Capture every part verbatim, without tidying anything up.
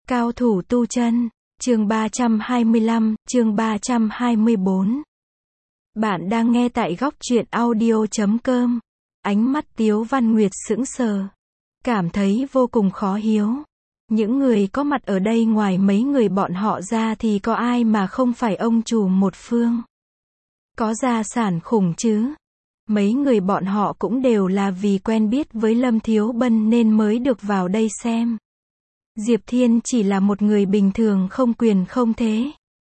Cao thủ tu chân, chương ba trăm hai mươi lăm, chương ba trăm hai mươi bốn. Bạn đang nghe tại góc truyện audio chấm com. Ánh mắt Tiếu Văn Nguyệt sững sờ, cảm thấy vô cùng khó hiểu. Những người có mặt ở đây ngoài mấy người bọn họ ra thì có ai mà không phải ông chủ một phương. Có gia sản khủng chứ. Mấy người bọn họ cũng đều là vì quen biết với Lâm Thiếu Bân nên mới được vào đây xem. Diệp Thiên chỉ là một người bình thường không quyền không thế.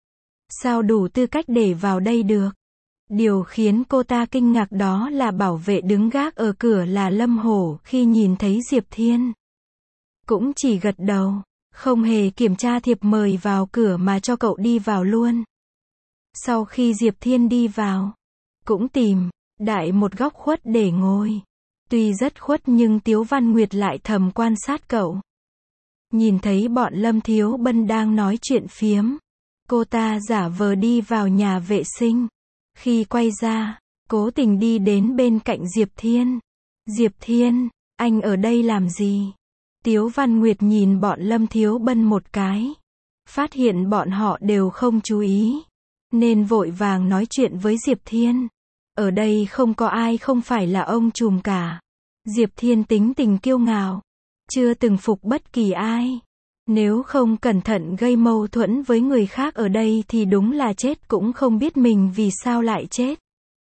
Sao đủ tư cách để vào đây được? Điều khiến cô ta kinh ngạc đó là bảo vệ đứng gác ở cửa là Lâm Hổ khi nhìn thấy Diệp Thiên. Cũng chỉ gật đầu, không hề kiểm tra thiệp mời vào cửa mà cho cậu đi vào luôn. Sau khi Diệp Thiên đi vào, cũng tìm đại một góc khuất để ngồi. Tuy rất khuất nhưng Tiếu Văn Nguyệt lại thầm quan sát cậu. Nhìn thấy bọn Lâm Thiếu Bân đang nói chuyện phiếm, cô ta giả vờ đi vào nhà vệ sinh. Khi quay ra, cố tình đi đến bên cạnh Diệp Thiên. Diệp Thiên, anh ở đây làm gì? Tiếu Văn Nguyệt nhìn bọn Lâm Thiếu Bân một cái. Phát hiện bọn họ đều không chú ý, nên vội vàng nói chuyện với Diệp Thiên. Ở đây không có ai không phải là ông trùm cả. Diệp Thiên tính tình kiêu ngạo, chưa từng phục bất kỳ ai. Nếu không cẩn thận gây mâu thuẫn với người khác ở đây thì đúng là chết cũng không biết mình vì sao lại chết.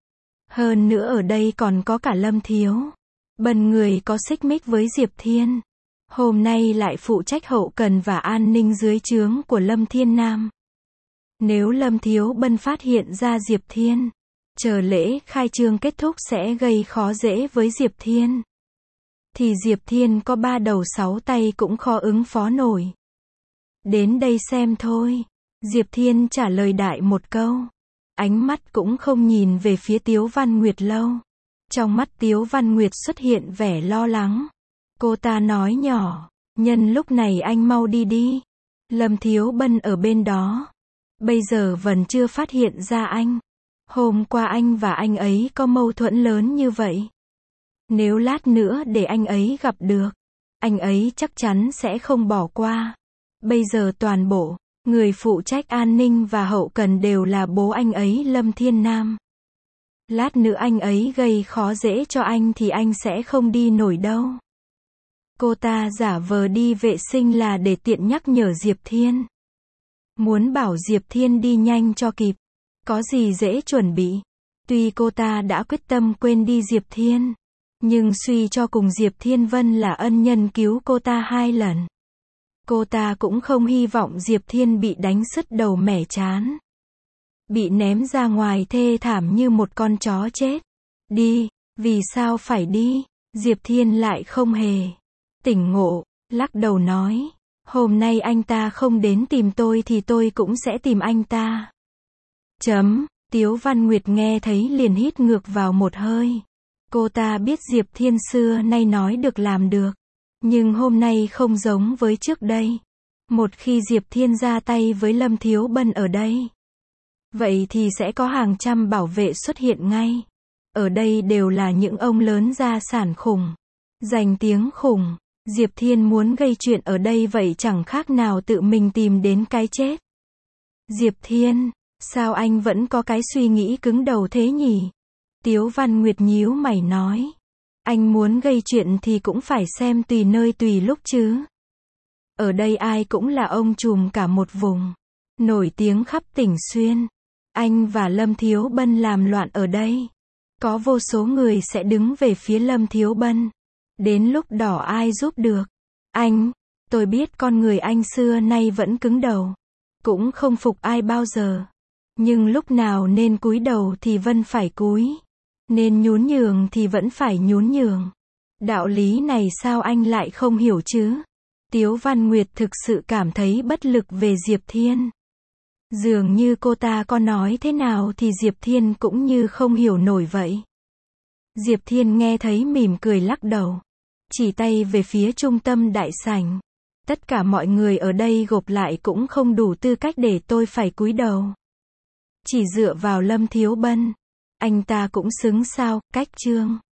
Hơn nữa ở đây còn có cả Lâm Thiếu Bân, người có xích mích với Diệp Thiên. Hôm nay lại phụ trách hậu cần và an ninh dưới trướng của Lâm Thiên Nam. Nếu Lâm Thiếu Bân phát hiện ra Diệp Thiên, chờ lễ khai trương kết thúc sẽ gây khó dễ với Diệp Thiên. Thì Diệp Thiên có ba đầu sáu tay cũng khó ứng phó nổi. Đến đây xem thôi. Diệp Thiên trả lời đại một câu. Ánh mắt cũng không nhìn về phía Tiếu Văn Nguyệt lâu. Trong mắt Tiếu Văn Nguyệt xuất hiện vẻ lo lắng. Cô ta nói nhỏ, nhân lúc này anh mau đi đi. Lâm Thiếu Bân ở bên đó. Bây giờ vẫn chưa phát hiện ra anh. Hôm qua anh và anh ấy có mâu thuẫn lớn như vậy. Nếu lát nữa để anh ấy gặp được, anh ấy chắc chắn sẽ không bỏ qua. Bây giờ toàn bộ người phụ trách an ninh và hậu cần đều là bố anh ấy Lâm Thiên Nam. Lát nữa anh ấy gây khó dễ cho anh thì anh sẽ không đi nổi đâu. Cô ta giả vờ đi vệ sinh là để tiện nhắc nhở Diệp Thiên. Muốn bảo Diệp Thiên đi nhanh cho kịp. Có gì dễ chuẩn bị. Tuy cô ta đã quyết tâm quên đi Diệp Thiên, nhưng suy cho cùng Diệp Thiên Vân là ân nhân cứu cô ta hai lần. Cô ta cũng không hy vọng Diệp Thiên bị đánh sứt đầu mẻ trán. Bị ném ra ngoài thê thảm như một con chó chết. Đi, vì sao phải đi? Diệp Thiên lại không hề tỉnh ngộ, lắc đầu nói. Hôm nay anh ta không đến tìm tôi thì tôi cũng sẽ tìm anh ta. Chấm, Tiếu Văn Nguyệt nghe thấy liền hít ngược vào một hơi. Cô ta biết Diệp Thiên xưa nay nói được làm được. Nhưng hôm nay không giống với trước đây. Một khi Diệp Thiên ra tay với Lâm Thiếu Bân ở đây, vậy thì sẽ có hàng trăm bảo vệ xuất hiện ngay. Ở đây đều là những ông lớn gia sản khủng, danh tiếng khủng. Diệp Thiên muốn gây chuyện ở đây vậy chẳng khác nào tự mình tìm đến cái chết. Diệp Thiên, sao anh vẫn có cái suy nghĩ cứng đầu thế nhỉ? Tiếu Văn Nguyệt nhíu mày nói. Anh muốn gây chuyện thì cũng phải xem tùy nơi tùy lúc chứ. Ở đây ai cũng là ông trùm cả một vùng, nổi tiếng khắp tỉnh Xuyên. Anh và Lâm Thiếu Bân làm loạn ở đây, có vô số người sẽ đứng về phía Lâm Thiếu Bân. Đến lúc đỏ ai giúp được? Anh, tôi biết con người anh xưa nay vẫn cứng đầu, cũng không phục ai bao giờ. Nhưng lúc nào nên cúi đầu thì vẫn phải cúi, nên nhún nhường thì vẫn phải nhún nhường. Đạo lý này sao anh lại không hiểu chứ? Tiếu Văn Nguyệt thực sự cảm thấy bất lực về Diệp Thiên. Dường như cô ta có nói thế nào thì Diệp Thiên cũng như không hiểu nổi vậy. Diệp Thiên nghe thấy mỉm cười lắc đầu, chỉ tay về phía trung tâm đại sảnh. Tất cả mọi người ở đây gộp lại cũng không đủ tư cách để tôi phải cúi đầu. Chỉ dựa vào Lâm Thiếu Bân, anh ta cũng xứng sao? Cách chương